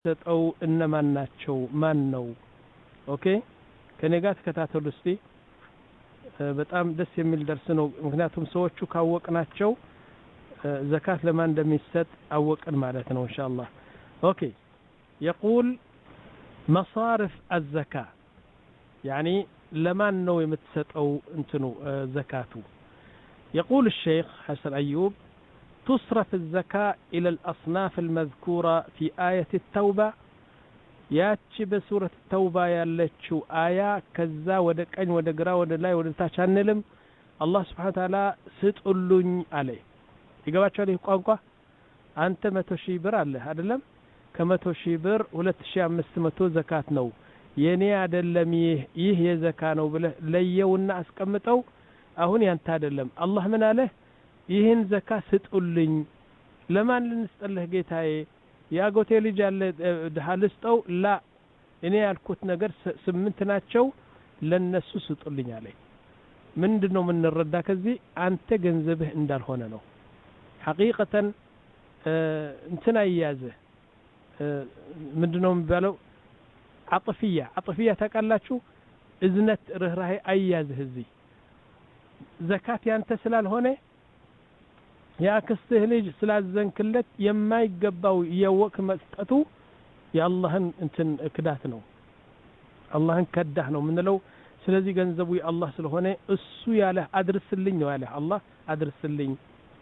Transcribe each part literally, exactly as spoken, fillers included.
ተጠው እነማን ናቸው ማን ነው ኦኬ ከኔ ጋር ተከታተሉ እስቲ በጣም ደስ የሚል ደርስ ነው ምክንያቱም ሰዎቹ ካወቅናቸው ዘካት ለማን እንደሚሰጥ አወቅን ማለት ነው ኢንሻአላህ ኦኬ يقول مصارف الزكاه يعني لمن ነው የምትሰጠው እንትኑ ዘካቱ يقول الشيخ حسن أيوب تصرف الزكاة إلى الأصناف المذكورة في آية التوبة ياتي بسورة التوبة يالتشو آية كذا ودكين ودقرا ودلاي ودتاشانلم الله سبحانه وتعالى ستقولون عليه يقباتشو عليه قوانقوا أنت متو شيبر عليه هذا لم كمتو شيبر ولت شيء مستمتو زكاة نو يني عدلم يه يه يزكاة نو بله ليه والناس كمتو أهون ينتادلم الله من عليه ይህን ዘካ ስጡልኝ ለማን ልንስጥልህ ጌታዬ ያጎቴ ልጅ አለ ደሃልስጠው ላ እኔ ያልኩት ነገር ስምንት ናቸው ለነሱ ስጡልኝ አለኝ ምንድነው ምን እንረዳ ከዚህ አንተ ገንዘብህ እንዳልሆነ ነው ሐቂቀተን እንትና ይያዘ ምንድነው የሚባለው አጥፊያ አጥፊያ ታውቃላችሁ እዝነት ርህራሄ አያዝህ እዚህ ዘካት ያንተ ስላልሆነ ያክስትህ ልጅ ስላዘንክለት የማይገባው የወክ መስጠቱ የአላህን እንትን ክዳት ነው አላህን ከዳህ ነው ምንለው ስለዚህ ገንዘቡ የአላህ ስለሆነ እሱ ያለ አድርስልኝ ነው ያለ አላህ አድርስልኝ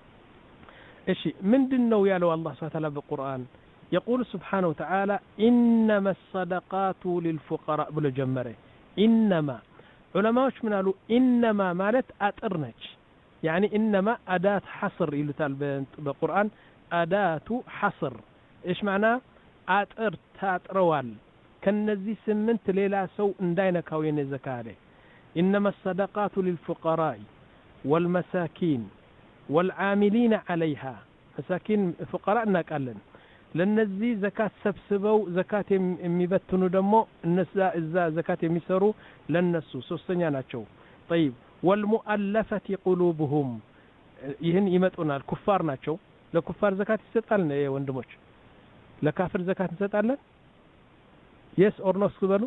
እሺ ምንድነው ያለው አላህ Subhanahu Wa Ta'ala በቁርአን يقول سبحانه وتعالى انما الصدقات للفقراء ብሎ ጀመረ انما ዑለማዎች ምን አሉ انما ማለት አጥርነች يعني إنما أداة حصر يلتال بالقرآن أداة حصر إيش معناه أتر تاتروال كالنزي سمنت ليلا سو اندينا كوين الزكاة إنما الصدقات للفقراء والمساكين والعاملين عليها مساكين فقراء ناكالن لنزي زكاة سبسبو زكاة يميبتنو دمو النساء إزا زكاة يميسرو لنسو سوستنيا ناتشو طيب والمؤلفة قلوبهم ይህን ይመጡናል ኩፋር ናቸው ለኩፋር ዘካት ይሰጣል ነው ወንድሞች ለካፍር ዘካት እንሰጣለን yes or no ስበሉ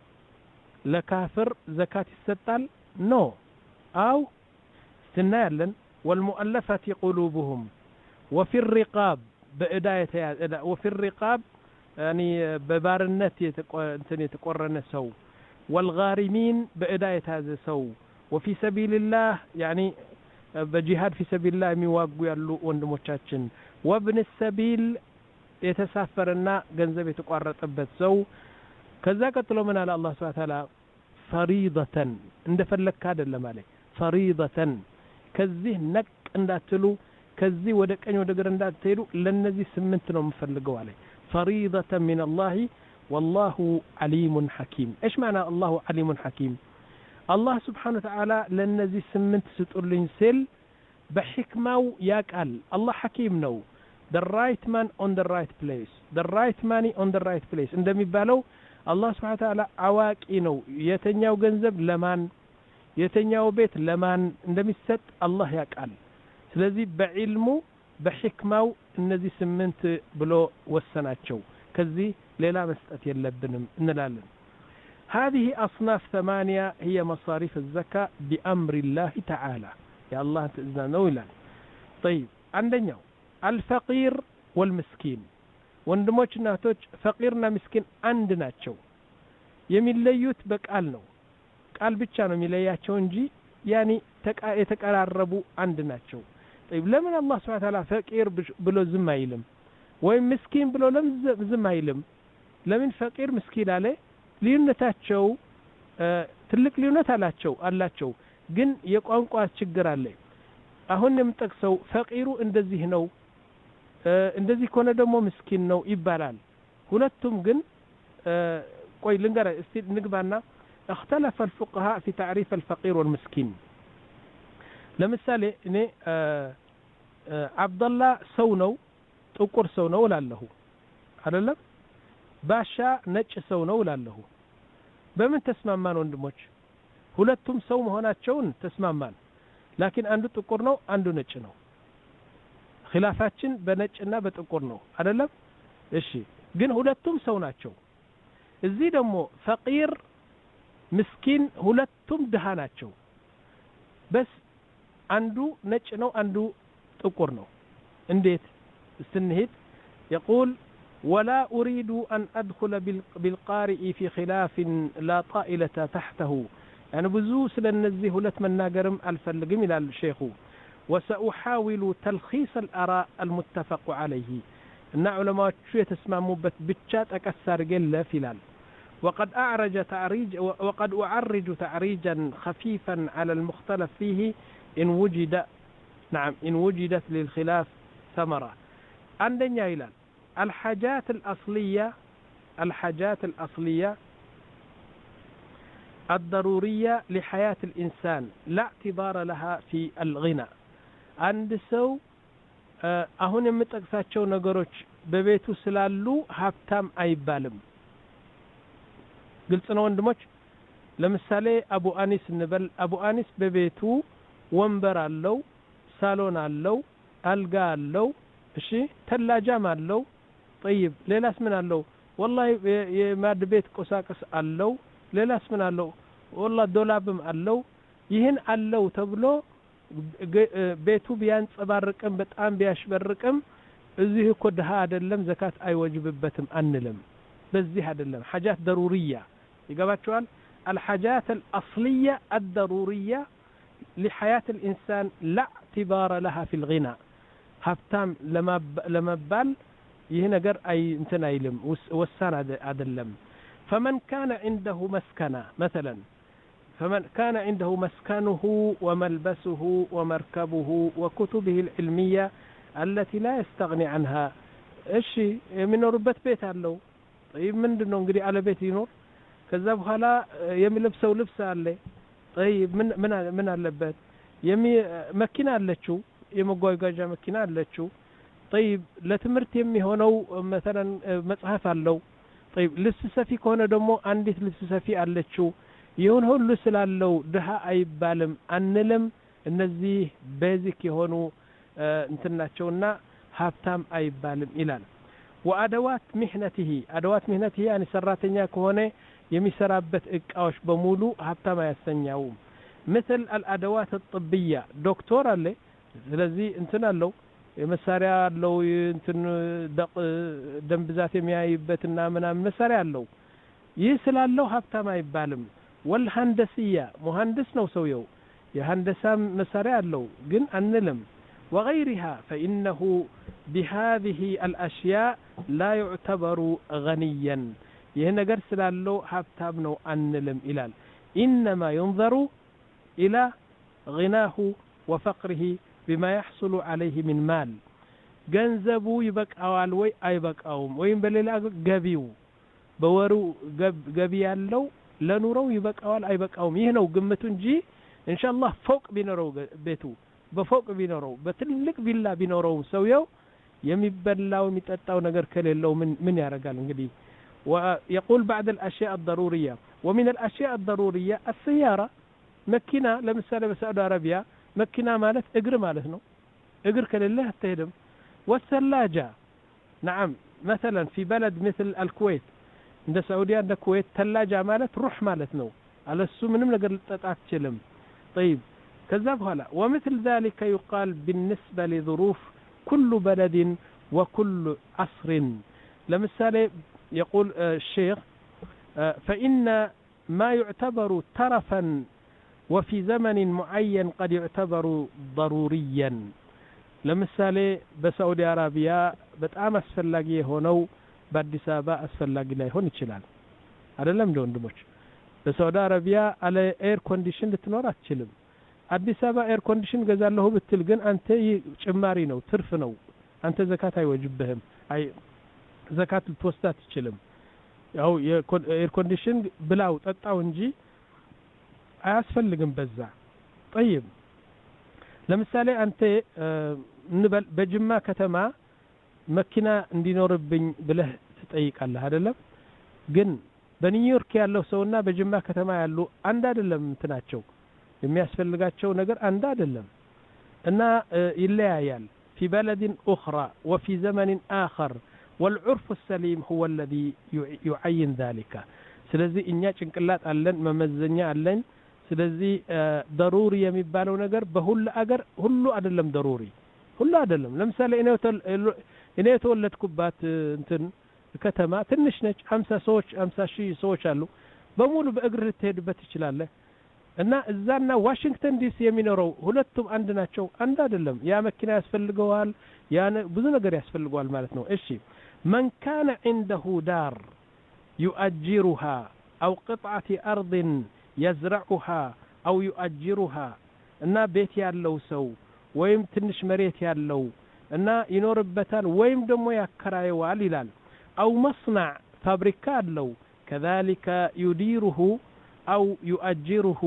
ለካፍር ዘካት ይሰጣል no አው ስናያለን والمؤلفة قلوبهم وفي الرقاب بإداية وفي الرقاب يعني ببارنت እንትን የተቆረነ ሰው والغارمين بإداية هذا سو وفي سبيل الله يعني بجهاد في سبيل الله የሚዋጉ ያሉ ወንድሞቻችን وابن السبيل የተሳፈረና ገንዘብ የተቋረጠበት ሰው ከዛ ቀጥሎ ምን አለ አላህ Subhanahu Wa Ta'ala فريضة እንደፈለክ አይደለም አለ فريضة ከዚህ ነቅ እንዳትሉ ከዚህ ወደ ቀኝ ወደ ግራ እንዳትሄዱ ለነዚህ ስምንት ነው የምፈልገው አለ فريضة من الله والله عليم حكيم ايش معنى الله عليم حكيم الله سبحانه وتعالى لنزي سمنت ستقولين سل بحكمه يقال الله حكيم نو the right man on the right place the right money on the right place እንደሚባለው الله سبحانه وتعالى አዋቂ ነው የተኛው ገንዘብ ለማን የተኛው ቤት ለማን እንደሚሰጥ الله ያቃል ስለዚህ በዕልሙ በሕክማው እነዚህ ስምንት ብሎ ወሰናቸው ከዚህ ሌላ መስጠት የለብንም እንላለን هذه أصناف ثمانية هي مصاريف الزكاة بأمر الله تعالى يا الله تأذن ولا طيب عندنا الفقير والمسكين وندموش ناتوش فقيرنا مسكين عندنا شو يميل ليوت بقالنا قال بيتشانو ميلياتشو انجي يعني يتقرربوا عندنا شو طيب لمن الله سبحانه وتعالى فقير بلو زمايلم وين مسكين بلو لم زمايلم لمن فقير مسكين عليه ልዩነታቸው ትልቅ ልዩነት አላቸው አላቸው ግን የቋንቋ ችግር አለ አሁን የምጠቅሰው ፈቂሩ እንደዚህ ነው እንደዚህ ከሆነ ደግሞ ምስኪን ነው ይባላል ሁለቱም ግን ቆይ ልንገራ እስቲ ንግባና اختلف الفقهاء في تعريف الفقير والمسكين ለምሳሌ እኔ አብዱላህ ሰው ነው ጥቁር ሰው ነው እላለሁ አይደለም ባሻ ነጭ ሰው ነው እላለሁ በምን ተስማማን ወንድሞች ሁለቱም ሰው መሆናቸውን ተስማማን ላኪን አንዱ ጥቁር ነው አንዱ ነጭ ነው ኺላፋችን በነጭና በጥቁር ነው አይደለም እሺ ግን ሁለቱም ሰው ናቸው እዚህ ደግሞ ፈቂር ምስኪን ሁለቱም ድሃ ናቸው በስ አንዱ ነጭ ነው አንዱ ጥቁር ነው እንዴት استنهد يقول ولا أريد أن أدخل بالقارئ في خلاف لا طائلة تحته يعني بزو سلنزيه لتمناقرم الفلقم إلى الشيخ وسأحاول تلخيص الآراء المتفق عليه إن علماء شوية تسمع مبت بتشات أكسر جل فلال وقد أعرج تعريج وقد أعرج تعريجا خفيفا على المختلف فيه إن وجد نعم إن وجدت للخلاف ثمرة عندنا إلى الحاجات الأصلية الحاجات الأصلية الضرورية لحياة الإنسان لا اعتبار لها في الغنى عند سو أهون يمتقساتشو نقروش ببيتو سلالو هابتام أي بالم قلت أنا وندموش لمثالي أبو أنيس النبل أبو أنيس ببيتو ومبر اللو سالون اللو ألقى اللو እሺ ተላጃም አለው طيب ሌላስ ምን አለው والله የማድ ቤት ቁሳቁስ አለው ሌላስ ምን አለው والله ዶላብም አለው ይሄን አለው ተብሎ ቤቱ ቢያንጸባርቅም በጣም ቢያሽበርቅም እዚህ እኮ ድሃ አይደለም ዘካት አይወጅብበትም አንልም በዚህ አይደለም حاجات ضرورية ይገባቸዋል الحاجات الأصلية الضرورية لحياة الإنسان لا اعتبار لها في الغنى هفتام لما لما بال يهنجر أي انتنا يلم والسنة عدلم فمن كان عنده مسكنة مثلا فمن كان عنده مسكنه وملبسه ومركبه وكتبه العلمية التي لا يستغني عنها إيش من ربة بيت له طيب من دونه نقدر على بيت ينور كذا بخلا يمي لبسه ولبسه عليه طيب من من من اللبات يمي مكينة لتشو የመጓጓዣ መኪና አለችው طيب ለትምርት የሚሆነው مثلا መጽሐፍ አለው طيب ልብስ ሰፊ ከሆነ ደግሞ አንዲት ልብስ ሰፊ አለችው ይሁን ሁሉ ስላለው ድሃ አይባልም አንልም እነዚህ ቤዚክ የሆኑ እንትናቸውና ሀብታም አይባልም ይላል وادوات مهنته ادوات مهنته يعني ሰራተኛ ከሆነ የሚሰራበት እቃዎች በሙሉ ሀብታም ያሰኛው مثل الادوات الطبية دكتور አለ ስለዚህ እንትን አለው የመሳሪያ አለው እንትን ደም ብዛት የሚያይበትና ምናምን መሳሪያ አለው ይህ ስላለው ሀብታም አይባልም والهندسية مهندس ነው ሰውየው የሃንደሳ መሳሪያ አለው ግን አንልም وغيرها فإنه بهذه الأشياء لا يعتبر غنيا ይህ ነገር ስላለው ሀብታም ነው አንልም ይላል إنما ينظر إلى غناه وفقره بما يحصل عليه من مال ገንዘቡ ይበቃዋል ወይ አይበቃውም ወይም በሌላ ገቢው በወሩ ገቢ ያለው ለኑሮው ይበቃዋል አይበቃውም ይህ ነው ግምቱ እንጂ ኢንሻአላህ ፎቅ ቢኖረው ቤቱ በፎቅ ቢኖረው በትልቅ ቪላ ቢኖረው ሰውየው የሚበላው የሚጠጣው ነገር ከሌለው ምን ምን ያረጋል እንግዲህ ويقول بعد الاشياء الضروريه ومن الاشياء الضروريه السياره مكينه لمثال بسعوديه عربيه مكينة مالت اقر مالت نو اقر كلله التهدم والثلاجة نعم مثلا في بلد مثل الكويت عند سعودية عند الكويت ثلاجة مالت روح مالت نو على السوم منهم نقدر تتعلم طيب كذب هلا ومثل ذلك يقال بالنسبة لظروف كل بلد وكل عصر لمثال يقول الشيخ فإن ما يعتبر ترفا وفي زمن معين قد يعتبر ضروريا ለምሳሌ በሳዑዲ አረቢያ በጣም አስፈላጊ የሆነው በአዲስ አበባ አስፈላጊ ላይሆን ይችላል አይደለም እንደ ወንድሞች በሳዑዲ አረቢያ አለ ኤር ኮንዲሽን ልትኖር አትችልም አዲስ አበባ ኤር ኮንዲሽን ገዛለሁ ብትል ግን አንተ ጭማሪ ነው ትርፍ ነው አንተ ዘካት አይወጅብህም አይ ዘካት ልትወስድ አትችልም ያው የኤር ኮንዲሽን ብላው ጠጣው እንጂ አያስፈልግም በዛ طيب ለምሳሌ አንተ እንበል በጅማ ከተማ መኪና እንዲኖርብኝ ብለህ ትጠይቃለህ አይደለም ግን በኒውዮርክ ያለው ሰውና በጅማ ከተማ ያሉ አንድ አይደለም እንትናቸው የሚያስፈልጋቸው ነገር አንድ አይደለም እና ይለያያል في بلد أخرى وفي زمن آخر والعرف السليم هو الذي يعين ذلك ስለዚህ እኛ ጭንቅላት አለን መመዘኛ አለን ስለዚህ ضروري የሚባለው ነገር በሁሉ አገር ሁሉ አይደለም ضروري ሁሉ አይደለም ለምሳሌ እኔ እኔ ተወለድኩባት እንትን ከተማ ትንሽ ነች ሃምሳ ሰዎች ሃምሳ ሺህ ሰዎች አሉ በሙሉ በእግር ልትሄድበት ይችላል እና እዛና ዋሽንግተን ዲሲ የሚኖረው ሁለቱም አንድ ናቸው አንድ አይደለም ያ መኪና ያስፈልገዋል ያ ብዙ ነገር ያስፈልገዋል ማለት ነው እሺ من كان عنده دار يؤجرها أو قطعة أرض يزرعها أو يؤجرها እና ቤት ያለው ሰው ወይም ትንሽ መሬት ያለው እና ይኖርበታል ወይም ደግሞ ያከራየዋል ይላል أو مصنع ፋብሪካ አለው كذلك يديره أو يؤجره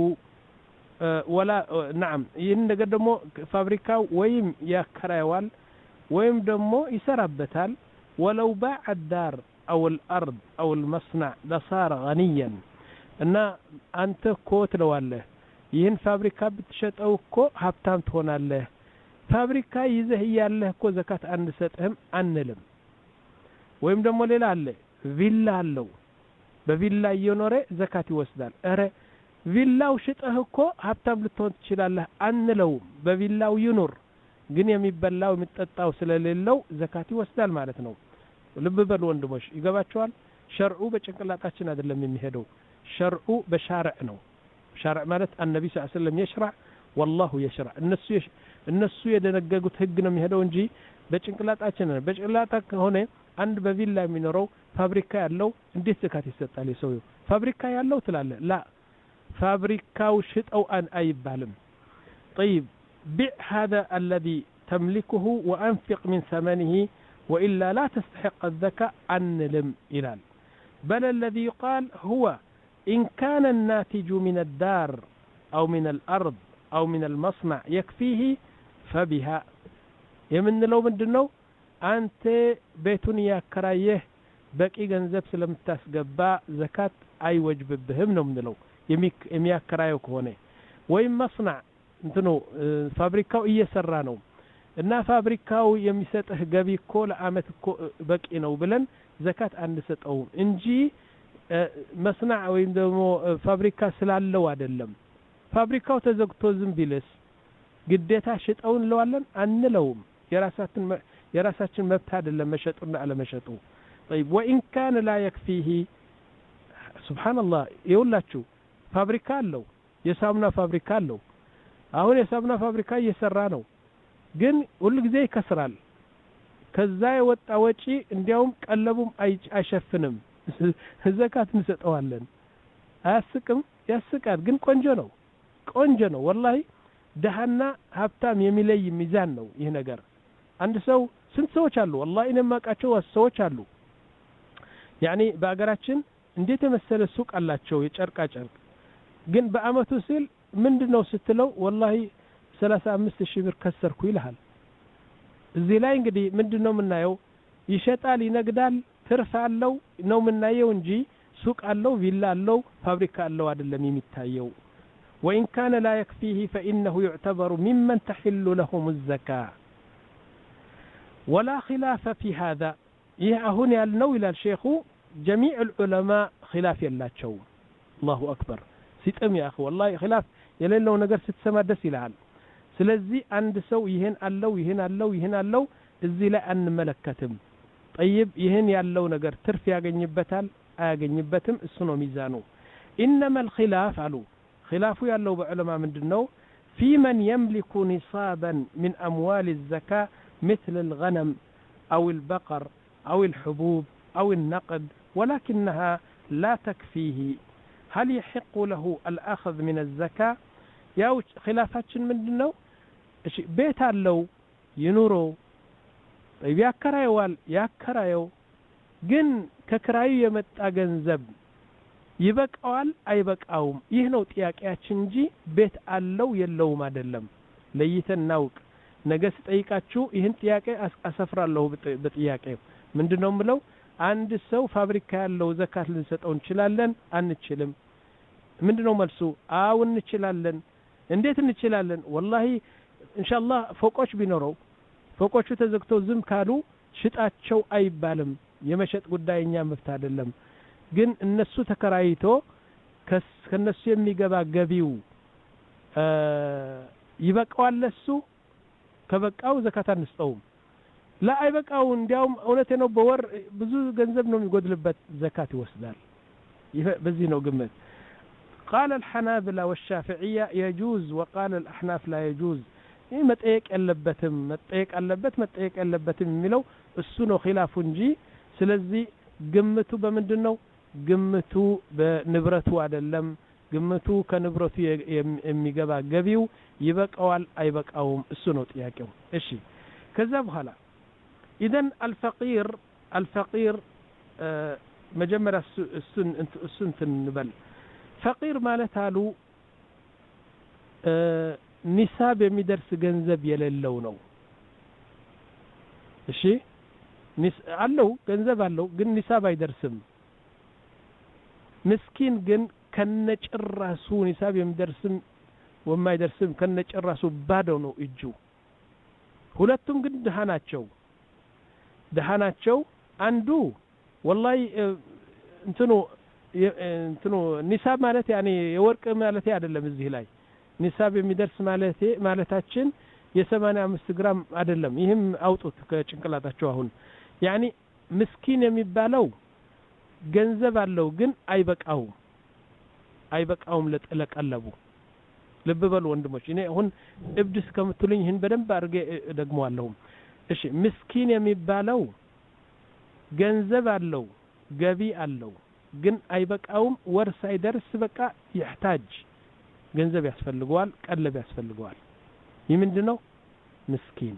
ولا نعم ይህን ነገር ደግሞ ፋብሪካው ወይም ያከራየዋል ወይም ደግሞ ይሰራበታል ولو باع الدار أو الأرض أو المصنع لصار غنيا እና አንተ ኮት ለዋለህ ይህን ፋብሪካ ብትሸጠው እኮ ሀብታም ትሆናለህ ፋብሪካ ይዘህ ያለህ እኮ ዘካት አንሰጥህም አንልም ወይም ደግሞ ሌላ አለ ቪላ አለው በቪላ እየኖረ ዘካት ይወስዳል አረ ቪላው ሽጠህ እኮ ሀብታም ልትሆን ትችላለህ አንለው በቪላው ይኖር ግን የሚበላው የሚጠጣው ስለሌለው ዘካት ይወስዳል ማለት ነው ልብ በሉ ወንድሞች ይገባቸዋል ሸርዑ በጭንቅላታችን አይደለም የሚሄደው ሸርዑ በሻርዕ ነው ሻርዕ ማለት النبي صلى الله عليه وسلم يشرع والله يشرع እነሱ እነሱ የደነገጉት ህግ ነው የሚሄደው እንጂ በጭንቅላታችን ነው በጭንቅላታ ከሆነ አንድ በቪላ የሚኖረው ፋብሪካ ያለው እንዴት ዘካት ይሰጣል የሰው ፋብሪካ ያለው ትላለ لا ፋብሪካው ሽጠው አን አይባልም طيب بيع هذا الذي تملكه وأنفق من ثمنه وإلا لا تستحق الزكاة عن لم إلال بل الذي يقال هو إن كان الناتج من الدار أو من الأرض أو من المصنع يكفيه فبها يمن لو من دنو أنت بيتني يا كرايه بقي جنزب سلم تسقبا زكاة أي وجب بهم من لو يميك يميا كرايه كونه وين مصنع እንትኑ ፋብሪካው እየሰራ ነው እና ፋብሪካው የሚሰጥህ ገቢ እኮ ለአመት እኮ በቂ ነው ብለን ዘካት አንሰጠው እንጂ መስናዕ ወይም ደግሞ ፋብሪካ ስላለው አይደለም ፋብሪካው ተዘግቶ ዝም ቢልስ ግዴታ ሽጠውን ለዋለን አንለውም የራሳችን የራሳችን መብት አይደለም መሸጡና አለመሸጡ طيب وان كان لا يكفيه سبحان الله ይውላችሁ ፋብሪካ አለው የሳሙና ፋብሪካ አለው አሁን የሳሙና ፋብሪካ እየሰራ ነው ግን ሁሉ ጊዜ ይከስራል ከዛ የወጣ ወጪ እንዲያውም ቀለቡም አይሸፍንም ዘካት እንሰጠዋለን አያስቅም ያስቃል ግን ቆንጆ ነው ቆንጆ ነው والله ደሃና ሀብታም የሚለይ ሚዛን ነው ይሄ ነገር አንድ ሰው ስንት ሰዎች አሉ والله እኔ ማቃቸው ሰዎች አሉ يعني በአገራችን እንዴት የመሰለ ሱቅ አላቸው የጨርቃ ጨርቅ ግን በአመቱ ሲል ምንድነው ስትለው والله ሰላሳ አምስት ሺህ ብር ከሰርኩ ይልሃል እዚህ ላይ እንግዲህ ምንድነው የምናየው ይሸጣል ይነግዳል ትርፍ አለው ነው የምናየው እንጂ ሱቅ አለው ቪላ አለው ፋብሪካ አለው አይደለም የሚታየው وإن كان لا يكفيه فإنه يعتبر ممن تحل لهم الزكاة ولا خلاف في هذا يهون يالنو إلى الشيخ جميع العلماء خلاف يلاቸው الله أكبر ሲጥም يا أخي والله خلاف የሌለው ነገር ስትሰማ ደስ ይላል ስለዚህ አንድ ሰው ይሄን አለው ይሄን አለው ይሄን አለው እዚህ ላይ አንመለከትም طيب ይሄን ያለው ነገር ትርፍ ያገኝበታል አያገኝበትም እሱ ነው ሚዛኑ انما الخلاف አሉ خلافu ያለው በዑለማ ምንድነው في من يملك نصابا من اموال الزكاه مثل الغنم او البقر او الحبوب او النقد ولكنها لا تكفيه هل يحق له الأخذ من الزكاة يا خلافاتችን ምንድነው እሺ ቤት አለው ይኑረው طيب ያከራየዋል ያከራየው ግን ከክራዩ የመጣ ገንዘብ ይበቃዋል አይበቃውም ይህ ነው ጥያቄያችን እንጂ ቤት አለው የለውም አይደለም ለይተን ናውቅ ነገ ስጠይቃችሁ ይህን ጥያቄ አሰፍራለሁ በጥያቄው ምንድነው ምለው አንድ ሰው ፋብሪካ ያለው ዘካት ልንሰጠው እንችላለን አንችልም ምንድነው መልሱ አው እንችላለን እንዴት እንችላለን والله ኢንሻአላህ ፎቆች ቢኖረው ፎቆቹ ተዘግተው ዝም ካሉ ሽጣቸው አይባልም የመሸጥ ጉዳይኛ መፍታ አይደለም ግን እነሱ ተከራይቶ ከነሱ የሚገባ ገቢው ይበቃዋል ለሱ ከበቃው ዘካት አንስጠውም لا አይበቃው እንዲያውም እውነቴ ነው በወር ብዙ ገንዘብ ነው የሚጎድልበት ዘካት ይወስዳል በዚህ ነው ግምት قال الحنابلة والشافعية يجوز وقال الأحناف لا يجوز ይህ መጠየቅ ያለበትም መጠየቅ አለበት መጠየቅ ያለበትም የሚለው እሱ ነው ኺላፉ እንጂ ስለዚህ ግምቱ በምንድነው ግምቱ በንብረቱ አይደለም ግምቱ ከንብረቱ የሚገባ ገቢው ይበቃዋል አይበቃውም እሱ ነው ጥያቄው እሺ ከዛ በኋላ اذا الفقير الفقير መጀመሪያ እሱን እሱን እንበል فقير ማለት አሉ ኒሳብ የሚደርስ ገንዘብ የሌለው ነው እሺ ኒስ አለው ገንዘብ አለው ግን ኒሳብ አይደርስም ምስኪን ግን ከነጭራሱ ኒሳብ የሚደርስም ወማይደርስም ከነጭራሱ ባዶ ነው እጁ ሁለቱም ግን ደሃ ናቸው ደሃ ናቸው አንዱ والله እንትኑ እንትኑ ኒሳብ ማለት ያኔ የወርቅ ማለት አይደለም እዚህ ላይ ኒሳብ የሚደርስ ማለት ማለታችን የ85 ግራም አይደለም ይሄም አውጡት ከጭንቅላታቸው አሁን ያኒ ምስኪን የሚባለው ገንዘብ አለው ግን አይበቃው አይበቃውም ለቀለቡ ልብ በሉ ወንድሞች እኔ አሁን እብድስ ከምትሉኝ ይሄን በደንብ አርገ ደግመዋለሁ እሺ ምስኪን የሚባለው ገንዘብ አለው ገቢ አለው ግን አይበቃውም ወር ሳይደርስ በቃ ይحتاج ገንዘብ ያስፈልገዋል ቀለብ ያስፈልገዋል ይህ ምንድነው ምስኪን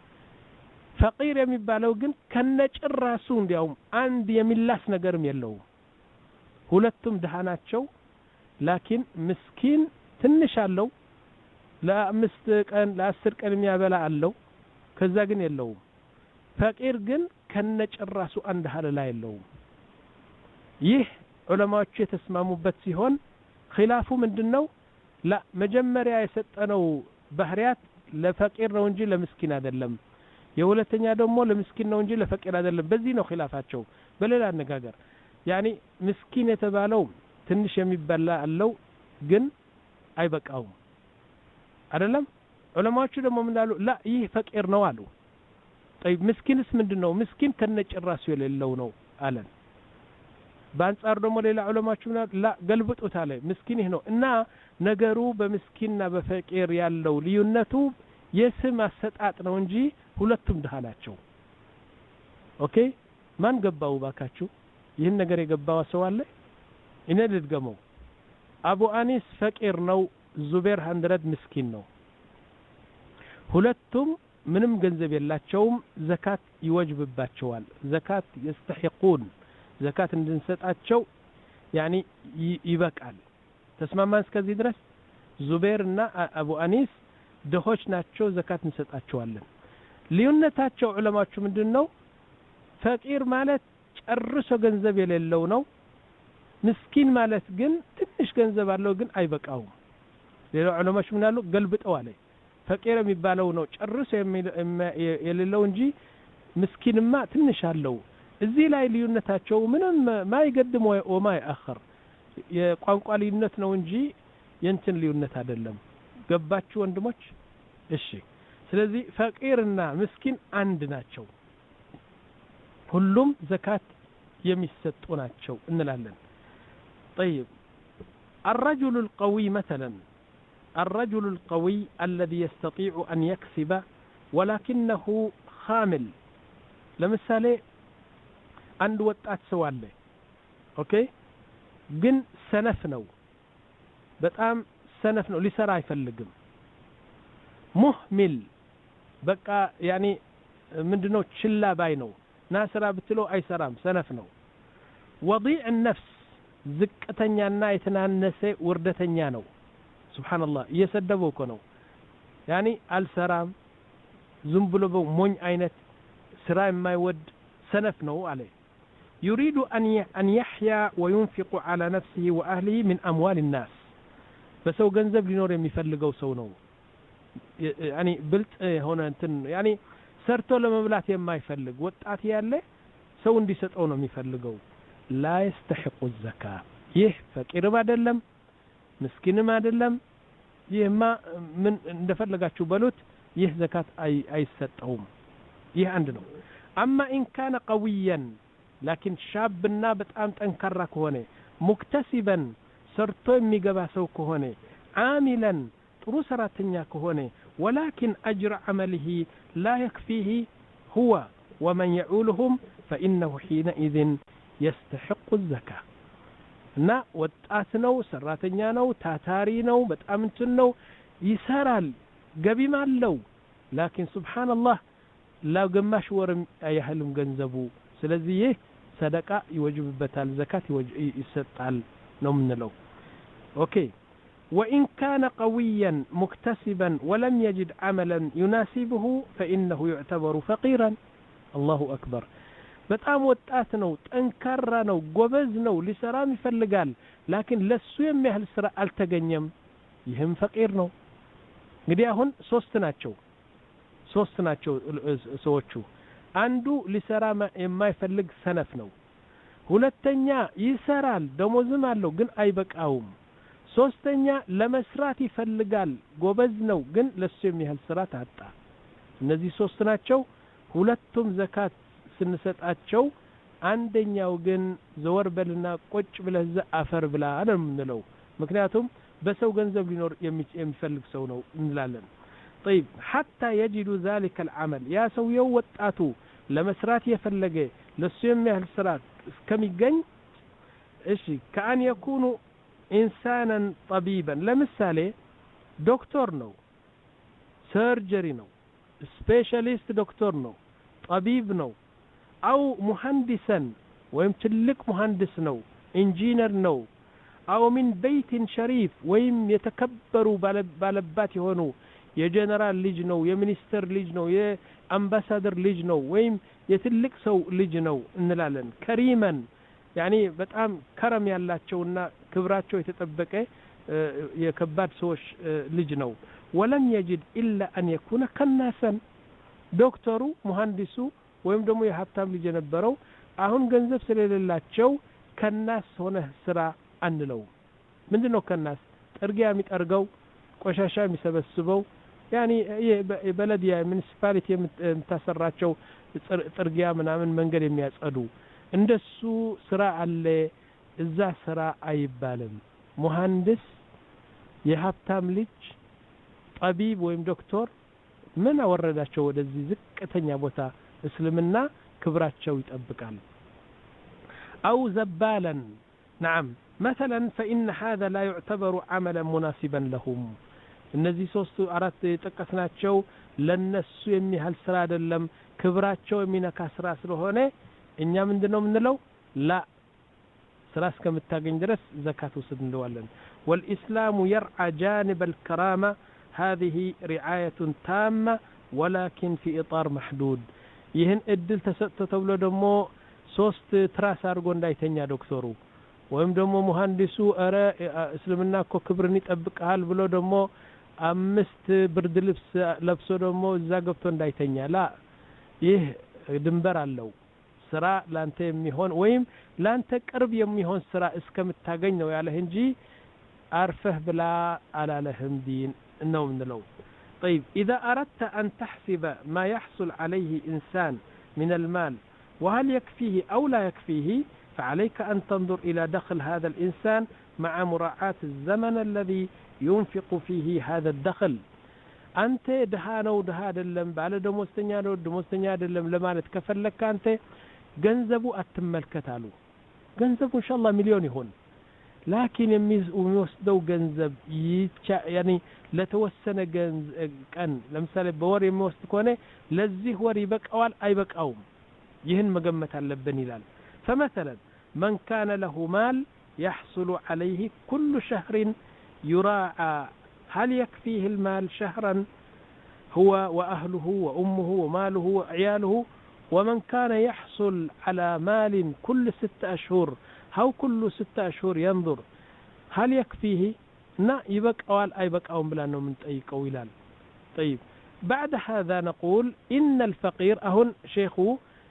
فقير የሚባለው ግን ከነጭራሱ እንዲያውም አንድ የሚላስ ነገርም የለው ሁለቱም ደሃ ናቸው ላኪን ምስኪን ትንሽ አለው ለአምስት ቀን ለአስር ቀን የሚያበላ አለው ከዛ ግን የለው فقير ግን ከነጭራሱ አንድ ሀለላ የለው ይህ ዑለማዎች የተስማሙበት ሲሆን ኺላፉ ምንድነው لا መጀመሪያ የሰጠነው ባህሪያት ለፈቂር ነው እንጂ ለምስኪን አይደለም የሁለተኛ ደግሞ ለምስኪን ነው እንጂ ለፈቂር አይደለም በዚህ ነው ኺላፋቸው በሌላ አነጋገር ያኒ ምስኪን የተባለው ትንሽ የሚበላ አለው ግን አይበቃው አይደለም ዑለማዎቹ ደግሞ ምን አሉ لا ይህ ፈቂር ነው አሉ طيب ምስኪንስ ምንድነው ምስኪን ከነጭራሱ የሌለው ነው አለን በአንጻር ደግሞ ሌላ ዑለማዎቹ لا ገልብጡት አለ ምስኪን ይሄ ነው እና ነገሩ በምስኪንና በፈቂር ያለው ልዩነቱ የስም አሰጣጥ ነው እንጂ ሁለቱም ደሃ ናቸው ኦኬ ማን ገባው ባካችሁ ይሄን ነገር የገባው ሰው አለ እኔ ልድገመው አቡ አኒስ ፈቂር ነው ዙበይር መቶ ምስኪን ነው ሁለቱም ምንም ገንዘብ የላቸውም ዘካት ይወጅብባቸዋል ዘካት يستحقون ዘካት እንድንሰጣቸው ያኒ ይበቃል ተስማማን እስከዚህ ድረስ ዙበይርና አቡ አኒስ ደሆች ናቸው ዘካት እንሰጣቸዋለን ልዩነታቸው ዑለማዎቹ ምንድነው ፈቂር ማለት ጨርሶ ገንዘብ የሌለው ነው ምስኪን ማለት ግን ትንሽ ገንዘብ አለው ግን አይበቃው ሌላ ዑለማዎች ምን አሉ ገልብጠው አለ ፈቂር የሚባለው ነው ጨርሶ የሌለው እንጂ ምስኪንማ ትንሽ አለው እዚህ ላይ ልዩነታቸው ምንም ማይገድም ወይ ማይ አخر የቋንቋ ልዩነት ነው እንጂ የንትን ልዩነት አይደለም ገባችሁ ወንድሞች እሺ ስለዚህ ፈቂርና ምስኪን አንድ ናቸው ሁሉም ዘካት የሚሰጡ ናቸው እንላለን طيب الرجل القوي مثلا الرجل القوي الذي يستطيع أن يكسب ولكنه خامل ለምሳሌ አንድ ወጣት ሰው አለ ኦኬ ግን ሰነፍ ነው በጣም ሰነፍ ነው ሊሰራ አይፈልግም ሙህሚል በቃ ያኒ ምንድነው ችላ ባይ ነው ናስራ ብትለው አይሰራም ሰነፍ ነው ወዲዕ النفس ዝቅተኛና የተናነሰ ወርደተኛ ነው ሱብሃንአላህ እየሰደበው እኮ ነው ያኒ አልሰራም ዝም ብሎ ሞኝ አይነት ስራ የማይወድ ሰነፍ ነው አለ يريد أن أن يحيا وينفق على نفسه وأهله من أموال الناس بسو ገንዘብ ሊኖር የሚፈልገው ሰው ነው يعني ብልጥ ሆነ እንትን يعني ሰርቶ ለመብላት የማይፈልግ ወጣት ያለ ሰው እንዲሰጠው ነው የሚፈልገው لا يستحق الزكاة ይህ ፈቂርም አይደለም ምስኪንም አይደለም ይህማ ምን እንደፈለጋችሁ በሉት ይህ ዘካት አይ አይሰጠውም ይህ አንድ ነው اما ان كان قويا لكن شابنا በጣም ጠንካራ ከሆነ مكتسبا ሰርቶ የሚገባ ሰው ከሆነ عاملا ጥሩ ሰራተኛ ከሆነ ولكن اجر عمله لا يكفيه هو ومن يعولهم فانه حينئذ يستحق الزكاة እና ወጣት ነው ሰራተኛ ነው ታታሪ ነው በጣም እንትን ነው ይሰራል ገቢም አለው لكن سبحان الله لا ግማሽ ወርም ያህልም ገንዘቡ ስለዚህ ይህ ሰደቃ ይወጅብበታል ዘካት ይሰጣል ነው ምንለው ኦኬ وإن كان قويا مكتسبا ولم يجد عملا يناسبه فإنه يعتبر فقيرا الله أكبر በጣም ወጣት ነው ጠንካራ ነው ጎበዝ ነው ሊሰራም ይፈልጋል لكن ለሱ የሚያህል ስራ አልተገኘም ይህም ፈቂር ነው እንግዲህ አሁን ሶስት ናቸው ሶስት ናቸው ሰዎቹ አንዱ ሊሰራ የማይፈልግ ሰነፍ ነው ሁለተኛ ይሰራል ደሞዝም አለው ግን አይበቃውም ሶስተኛ ለመስራት ይፈልጋል ጎበዝ ነው ግን ለሱ የሚያህል ስራ ታጣ እነዚህ ሶስት ናቸው ሁለቱም ዘካት ስንሰጣቸው አንደኛው ግን ዘወር በልና ቆጭ ብለህ አፈር ብላ ነው የምንለው ምክንያቱም በሰው ገንዘብ ሊኖር የሚፈልግ ሰው ነው እንላለን طيب حتى يجد ذلك العمل يا سو يوطاتو ለመስራት የፈለገ ለሱ የሚያህል ስራ እስከሚገኝ እሺ كأن يكون انسانا طبيبا ለምሳሌ ዶክተር ነው ሰርጀሪ ነው ስፔሻሊስት ዶክተር ነው طبيب ነው أو مهندسا ويم تلك مهندس نو انجينر نو أو من بيت شريف ويم يتكبروا بالبات هونو يا جنرال ليج نو يا منستر ليج نو يا امباسادر ليج نو ويم يتلك سو ليج نو انلالن كريما يعني بتام كرم ياللاچونا كبراچو يتطبقه يكباد سوش ليج نو ولم يجد إلا أن يكون كناسا دكتورو مهندسو ወይም ደግሞ የሀብታም ልጅ የነበረው አሁን ገንዘብ ስለሌላቸው ከናስ ሆነ ስራ አንለው ምንድነው ከናስ ጥርጊያ የሚጠርገው ቆሻሻ የሚሰበስበው ያኒ በለዲያ ሙኒሲፓሊቲ የምታሰራቸው ጥርጊያ ምናምን መንገድ የሚያጸዱ እንደሱ ስራ አለ እዛ ስራ አይባልም መሐንዲስ የሀብታም ልጅ ጠቢብ ወይም ዶክተር ምን አወረዳቸው ወደዚህ ዝቅተኛ ቦታ እስልምና ክብራቸው ይጠብቃል أو زبالا نعم مثلا فإن هذا لا يعتبر عملا مناسبا لهم እነዚህ ሶስቱ አራት ተጠቀስናቸው ለነሱ የሚያህል ስራ አይደለም ክብራቸው የሚነካ ስራ ስለሆነ እኛ ምንድነው ምንለው ላ ስራ እስከምታገኝ ድረስ ዘካት ውስጥ እንደዋለን والاسلام يرعى جانب الكرامه هذه رعايه تامه ولكن في اطار محدود ይህን እድል ተሰጥቶ ተብሎ ደግሞ ሶስት ትራስ አርጎ እንዳይተኛ ዶክተሩ ወይም ደግሞ መሐንዲሱ አረ እስልምና እኮ ክብርን ይጠብቃል ብሎ ደግሞ አምስት ብርድ ልብስ ለብሶ ደግሞ እዛ ገብቶ እንዳይተኛ ላ ይህ ድንበር አለው ስራ ላንተ የሚሆን ወይም ላንተ ቅርብ የሚሆን ስራ እስከምታገኝ ነው ያለህ እንጂ አርፈህ ብላ አላለህም ዲን ነው ምንለው طيب إذا أردت أن تحسب ما يحصل عليه إنسان من المال وهل يكفيه أو لا يكفيه فعليك أن تنظر إلى دخل هذا الإنسان مع مراعاة الزمن الذي ينفق فيه هذا الدخل أنت دهانو دهاد اللم بعد دموستنيا دموستنيا اللم لما نتكفل لك أنت جنزبوا أتمل كتالو جنزبوا إن شاء الله مليون يهون لكن يميوسدو ገንዘብ يعني ለተወሰነ ቀን ለምሳሌ በወር የሚወስድ ከሆነ ለዚህ ወር ይበቃዋል አይበቃውም ይህን መገመት አለብን ይላል فمثلا من كان له مال يحصل عليه كل شهر يراعى هل يكفيه المال شهرا هو وأهله وأمه وماله وعياله ومن كان يحصل على مال كل ستة أشهر هاو كل ستة أشهر ينظر هل يكفيه نا يبقى أوال أي بقى أو بلانه من تأيك ويلان طيب بعد هذا نقول إن الفقير أهن شيخه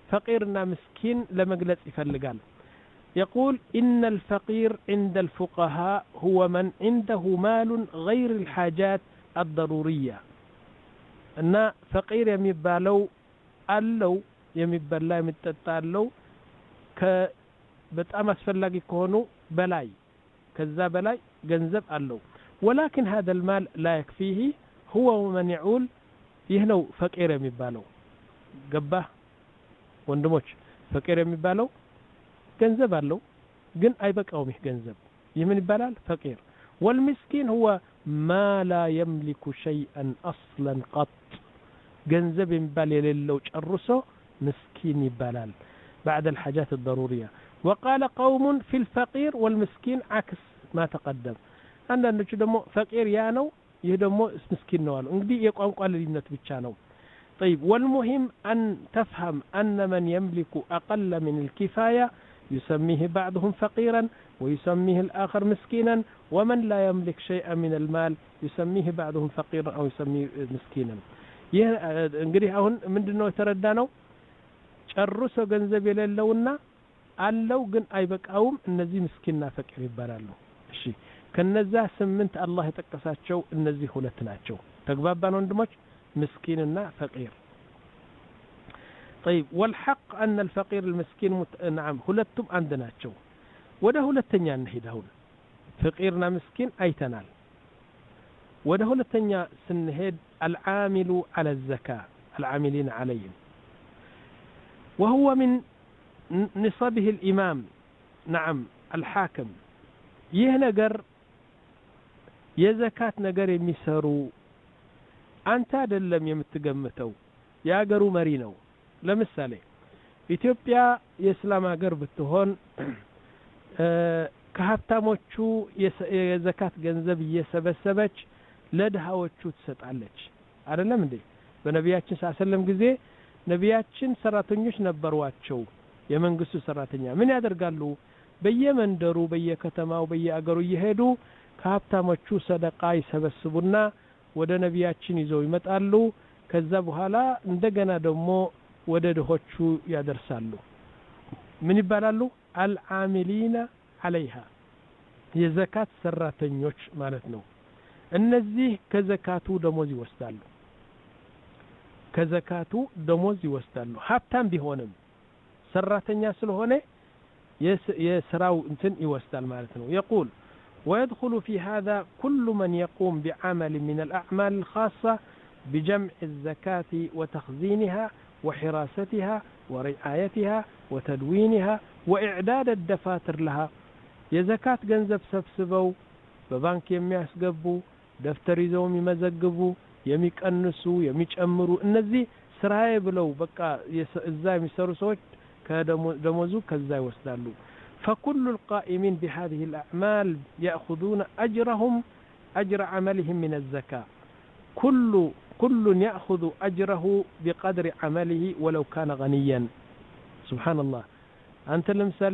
فقيرنا مسكين لمجلس يفلقال يقول إن الفقير عند الفقهاء هو من عنده مال غير الحاجات الضرورية أن فقير يمبالو ألو يمبالا يمتتالو كبتأم أسفلقي كونو بلاي كذا بلاي جنزب ألو ولكن هذا المال لا يكفيه هو ومن يعول يهنو فقير يمبالو قبه ወንድሞች ፈቂር የሚባለው ገንዘብ አለው ግን አይበቃውም ይህ ገንዘብ ይምን ይባላል ፈቂር والمسكين هو ما لا يملك شيئا اصلا قط ገንዘብ የሚባል የሌለው ጨርሶ مسكين ይባላል بعد الحاجات الضرورية وقال قوم في الفقير والمسكين عكس ما تقدم አንዳንዶቹ ደግሞ ፈቂር ያ ነው ይህ ደግሞ مسكين ነው አሉ እንግዲህ የቋንቋ ልዩነት ብቻ ነው طيب والمهم أن تفهم أن من يملك أقل من الكفاية يسميه بعضهم فقيرا ويسميه الآخر مسكينا ومن لا يملك شيئا من المال يسميه بعضهم فقيرا أو يسميه مسكينا እንግዲህ አሁን ምንድነው የተረዳነው ጨርሶ ገንዘብ የሌለውና አለው ግን አይበቃውም እነዚህ ምስኪንና ፈቂር ይባላሉ እሺ ከነዛ ስምንት አላህ የጠቀሳቸው እነዚህ ሁለት ናቸው ተግባባን ወንድሞች مسكيننا فقير طيب والحق أن الفقير المسكين مت... نعم هلتم عندنا شو وده هلتنيا نهيدهون فقيرنا مسكين أي تنال وده هلتنيا سنهيد العامل على الزكاة العاملين عليهم وهو من نصبه الإمام نعم الحاكم يهنجر يزكاة نجر يمسرو አንተ አይደለም የምትገምተው ያገሩ መሪ ነው ለምሳሌ ኢትዮጵያ የእስላም ሀገር ብትሆን ከሀብታሞቹ የዘካት ገንዘብ እየሰበሰበች ለድሃዎቹ ትሰጣለች አይደለም እንዴ በነቢያችን ሰለላሁ ጊዜ ነቢያችን ሰራተኞች ነበርዋቸው የመንግስቱ ሰራተኛ ምን ያደርጋሉ በየመንደሩ በየከተማው በየአገሩ እየሄዱ ከሀብታሞቹ ሰደቃ ይሰበስቡና ወደ ነቢያችን ይዘው ይመጣሉ ከዛ በኋላ እንደገና ደግሞ ወደ ድሆቹ ያደርሳሉ ምን ይባላሉ አልዓሚሊና عليها የዘካት ሰራተኞች ማለት ነው እነዚህ ከዘካቱ ደሞዝ ይወስዳሉ ከዘካቱ ደሞዝ ይወስዳሉ ሀብታም ቢሆንም ሰራተኛ ስለሆነ የስራው እንትን ይወስዳል ማለት ነው يقول ويدخل في هذا كل من يقوم بعمل من الأعمال الخاصة بجمع الزكاة وتخزينها وحراستها ورعايتها وتدوينها وإعداد الدفاتر لها يزكاة جنزب سبسبو ببانك يمياسقبو دفتر يزوم يمزقبو يميك أنسو يميك أمرو النزي سرعي بلو بقى إزاي ميسارو سوش كدموزو كزاي وسدالو فكل القائمين بهذه الأعمال يأخذون أجرهم أجر عملهم من الزكاة كل كل يأخذ أجره بقدر عمله ولو كان غنيا سبحان الله أنت لمثال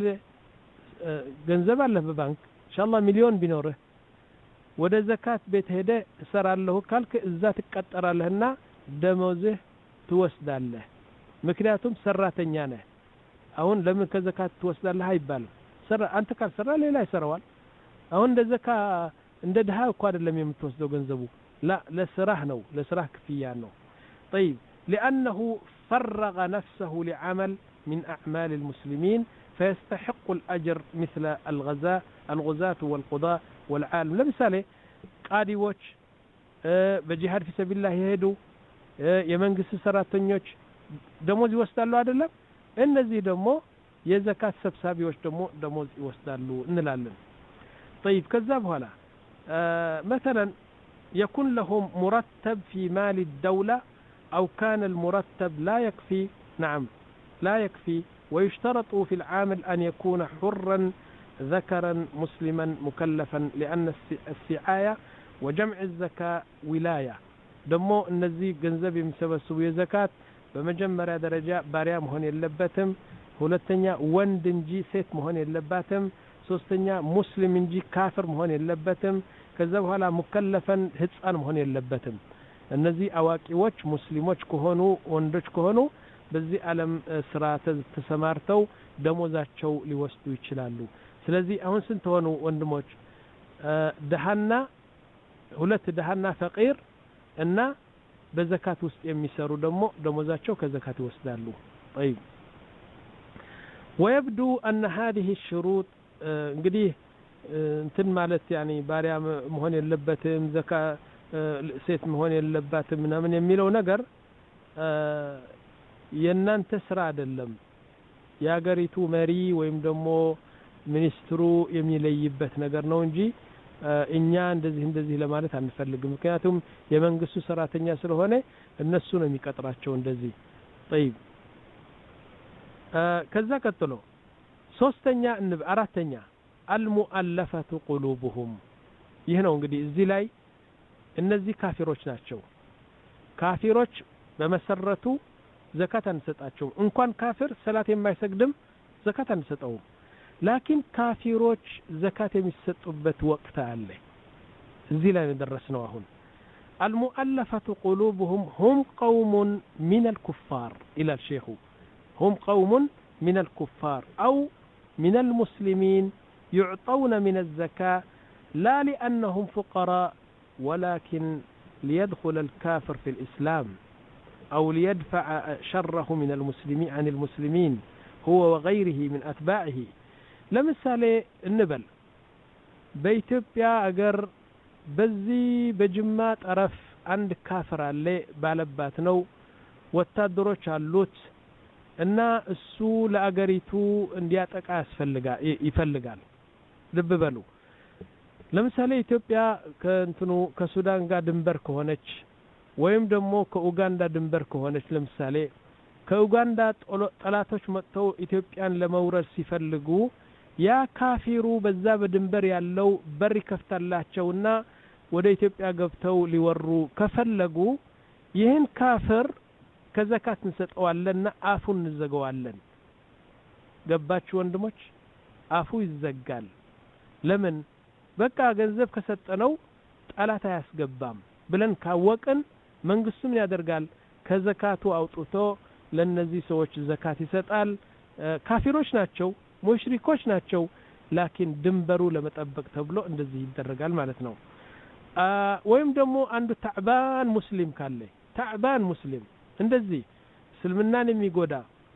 جنزب له ببنك إن شاء الله مليون بنوره وده زكاة بيت هده سر له كالك الزات كتر لهنا دموزه توسد له مكنياتهم سراتنيانه አሁን ለምን ከዘካት ትወስዳለህ አይባል ሰራ አንተ ካልሰራ ሌላ ይሰራዋል አሁን እንደዘካ እንደ ድሃ እኮ አይደለም የምትወስደው ገንዘቡ لا ለስራህ ነው ለስራህ ክፍያ ነው طيب لانه فرغ نفسه لعمل من اعمال المسلمين فيستحق الاجر مثل الغزاة الغزاة والقضاء والعالم ለምሳሌ ቃዲዎች በጂሃድ في سبيل الله ይሄዱ የመንግስት ሰራተኞች ደሞዝ ይወስዳሉ አይደለም እነዚህ ደግሞ የዘካት ሰብሳቢዎች ደግሞ ደሞዝ ይወስዳሉ እንላለን طيب ከዛ በኋላ مثلا يكون لهم مرتب في مال الدولة أو كان المرتب لا يكفي نعم لا يكفي ويشترط في العامل أن يكون حرا ذكرا مسلما مكلفا لأن السعاية وجمع الزكاة ولاية دمو النزي جنزب يمسبسوا يزكاة بمجمرة درجة باريا مهون يلبتم ሁለተኛ ወንድ እንጂ ሴት መሆን የለባትም ሶስተኛ ሙስሊም እንጂ ካፍር መሆን የለበትም ከዛ በኋላ ሙከለፈን ህፃን መሆን የለበትም እነዚህ አዋቂዎች ሙስሊሞች ከሆኑ ወንዶች ከሆኑ በዚህ ዓለም ስራ ተሰማርተው ደሞዛቸው ሊወስዱ ይችላሉ ስለዚህ አሁን ስንት ሆኑ ወንድሞች ደሃና ሁለት ደሃና ፈቂር እና በዘካት ውስጥ የሚሰሩ ደግሞ ደሞዛቸው ከዘካት ይወስዳሉ طيب ويبدو أن هذه الشروط እንግዲህ እንትን ማለት ያኒ ባሪያ መሆን የለበትም ዘካ ሴት መሆን የለባትም ምናምን የሚለው ነገር የናንተ ስራ አይደለም ያገሪቱ መሪ ወይም ደግሞ ሚኒስትሩ የሚለይበት ነገር ነው እንጂ እኛ እንደዚህ እንደዚህ ለማለት አንፈልግም ምክንያቱም የመንግስቱ ሰራተኛ ስለሆነ እነሱ ነው የሚቀጥራቸው እንደዚህ طيب ከዛ ቀጥሎ ሶስተኛ አራተኛ المؤلفة قلوبهم ይህ ነው እንግዲህ እዚህ ላይ እነዚህ ካፊሮች ናቸው ካፊሮች በመሰረቱ ዘካት አንሰጣቸው እንኳን ካፊር ሰላት የማይሰግድም ዘካት አንሰጣው ላኪን ካፊሮች ዘካት የሚሰጡበት ወቅት አለ እዚህ ላይ ደረስነው አሁን المؤلفة قلوبهم هم قوم من الكفار إلى الشيخ هم قوم من الكفار أو من المسلمين يعطون من الزكاة لا لأنهم فقراء ولكن ليدخل الكافر في الإسلام أو ليدفع شره من المسلمين عن المسلمين هو وغيره من أتباعه ለምሳሌ እንበል በኢትዮጵያ አገር በዚህ በጅማ ጠረፍ አንድ ካፍር አለ ባለባት ነው ወታደሮች አሉት እና እሱ ለአገሪቱ እንዲያጠቃ ያስፈልጋል ይፈልጋል ልብ በሉ ለምሳሌ ኢትዮጵያ ከእንትኑ ከሱዳን ጋር ድንበር ከሆነች ወይም ደግሞ ከኡጋንዳ ድንበር ከሆነች ለምሳሌ ከኡጋንዳ ጠላቶች መጥተው ኢትዮጵያን ለመውረድ ሲፈልጉ ያ ካፊሩ በዛ በድንበር ያለው በር ይከፍታላቸውና ወደ ኢትዮጵያ ገብተው ሊወሩ ከፈለጉ ይህን ካፍር ከዘካት እንሰጠዋለንና አፉን እንዘጋዋለን ገባችሁ ወንድሞች አፉ ይዘጋል ለምን በቃ ገንዘብ ከሰጠነው ጠላት አያስገባም ብለን ካወቅን መንግስቱም ያደርጋል ከዘካቱ አውጥቶ ለነዚህ ሰዎች ዘካት ይሰጣል ካፊሮች ናቸው ሙሽሪኮች ናቸው ላኪን ድንበሩ ለመጠበቅ ተብሎ እንደዚህ ይደረጋል ማለት ነው ወይም ደግሞ አንዱ ተዕባን ሙስሊም ካለ ተዕባን ሙስሊም እንደዚህ እስልምናን የሚጎዳ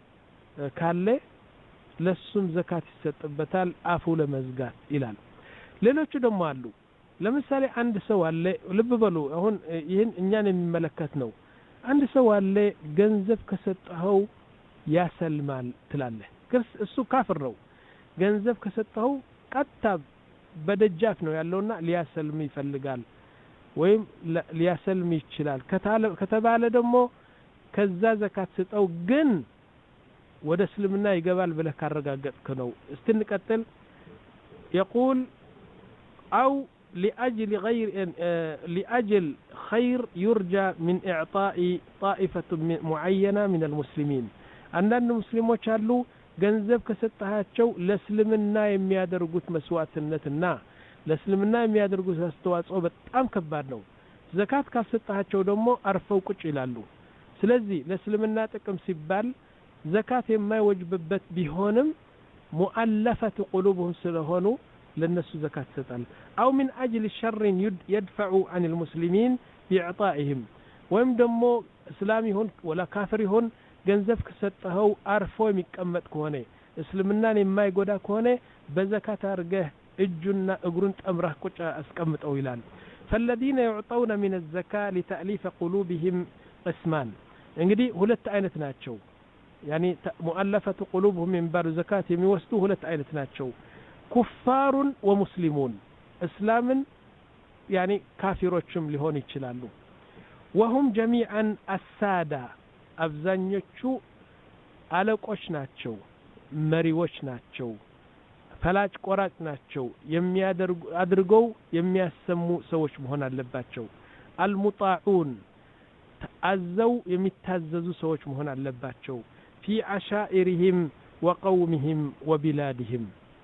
ካለ ለሱም ዘካት ይሰጥበታል አፉ ለመዝጋት ይላል ሌሎቹ ደግሞ አሉ ለምሳሌ አንድ ሰው አለ ልብ በሉ አሁን ይሄን እኛን የሚመለከት ነው አንድ ሰው አለ ገንዘብ ከሰጠው ያሰልማል ትላለህ ክርስ እሱ ካፍር ነው ገንዘብ ከሰጠው ቀጥታ በደጃፍ ነው ያለውና ሊያሰልም ይፈልጋል ወይም ሊያሰልም ይችላል ከተባለ ደግሞ ከዛ ዘካት ሰጠው ግን ወደ እስልምና ይገባል ብለህ ካረጋገጥክ ነው እስቲንቀጥል يقول أو لأجل غير لأجل خير يرجى من إعطاء طائفة معينة من المسلمين አንዳንድ ሙስሊሞች አሉ ገንዘብ ከሰጣቸው ለእስልምና የሚያደርጉት መስዋዕትነትና ለእስልምና የሚያደርጉት አስተዋጽኦ በጣም ከባድ ነው ዘካት ካልሰጣቸው ደግሞ አርፈው ቁጭ ይላሉ ስለዚህ ለእስልምና ጥቅም ሲባል ዘካት የማይወጅብበት ቢሆንም ሙአለፈቱ ቁሉብሁም ስለሆኑ ለነሱ ዘካት ይሰጣል አው من اجل شر يدفع عن المسلمين باعطائهم ወይም ደግሞ እስላም ይሁን ወላ ካፍር ይሁን ገንዘብ ከሰጠው አርፎ የሚቀመጥ ከሆነ እስልምናን የማይጎዳ ከሆነ በዘካት አርገህ እጁና እግሩን ጠምራህ ቁጭ አስቀምጠው ይላል فالذين يعطون من الزكاة لتأليف قلوبهم قسمان እንግዲህ ሁለት አይነት ናቸው يعني مؤلفة قلوبهم من بار زكاة የሚወስዱ ሁለት አይነት ናቸው كفار ومسلمون اسلام يعني كافروችም ሊሆን ይችላሉ وهم جميعا السادة አብዛኞቹ አለቆች ናቸው መሪዎች ናቸው ፈላጭ ቆራጭ ናቸው የሚያደርጉ አድርገው የሚያሰሙ ሰዎች መሆን አለባቸው المطاعون አዘው የሚታዘዙ ሰዎች መሆን አለባቸው في عشائرهم وقومهم وبلادهم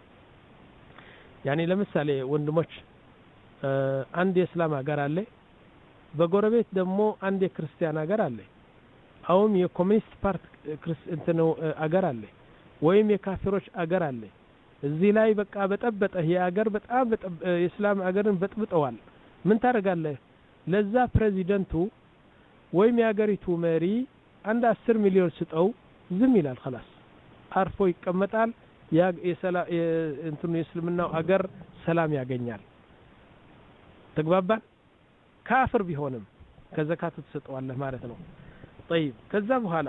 يعني ለምሳሌ ወንድሞች አንድ የእስላም ሀገር አለ በጎረቤት ደግሞ አንድ የክርስቲያን ሀገር አለ አውም የኮሚኒስት ፓርቲ ክርስቲያኑ አገር አለ ወይም የካፊሮች አገር አለ እዚህ ላይ በቃ በጠበጠ የአገር በጣም የእስላም አገርን በጥብጠዋል ምን ታረጋለህ ለዛ ፕሬዚደንቱ ወይም የአገሪቱ መሪ አንድ አስር ሚሊዮን ስጠው ዝም ይላል خلاص አርፎ ይቀመጣል ያ የሰላም እንትኑ የእስልምናው አገር ሰላም ያገኛል ተግባባን ካፍር ቢሆንም ከዘካቱ ተሰጠዋለህ ማለት ነው طيب ከዛ በኋላ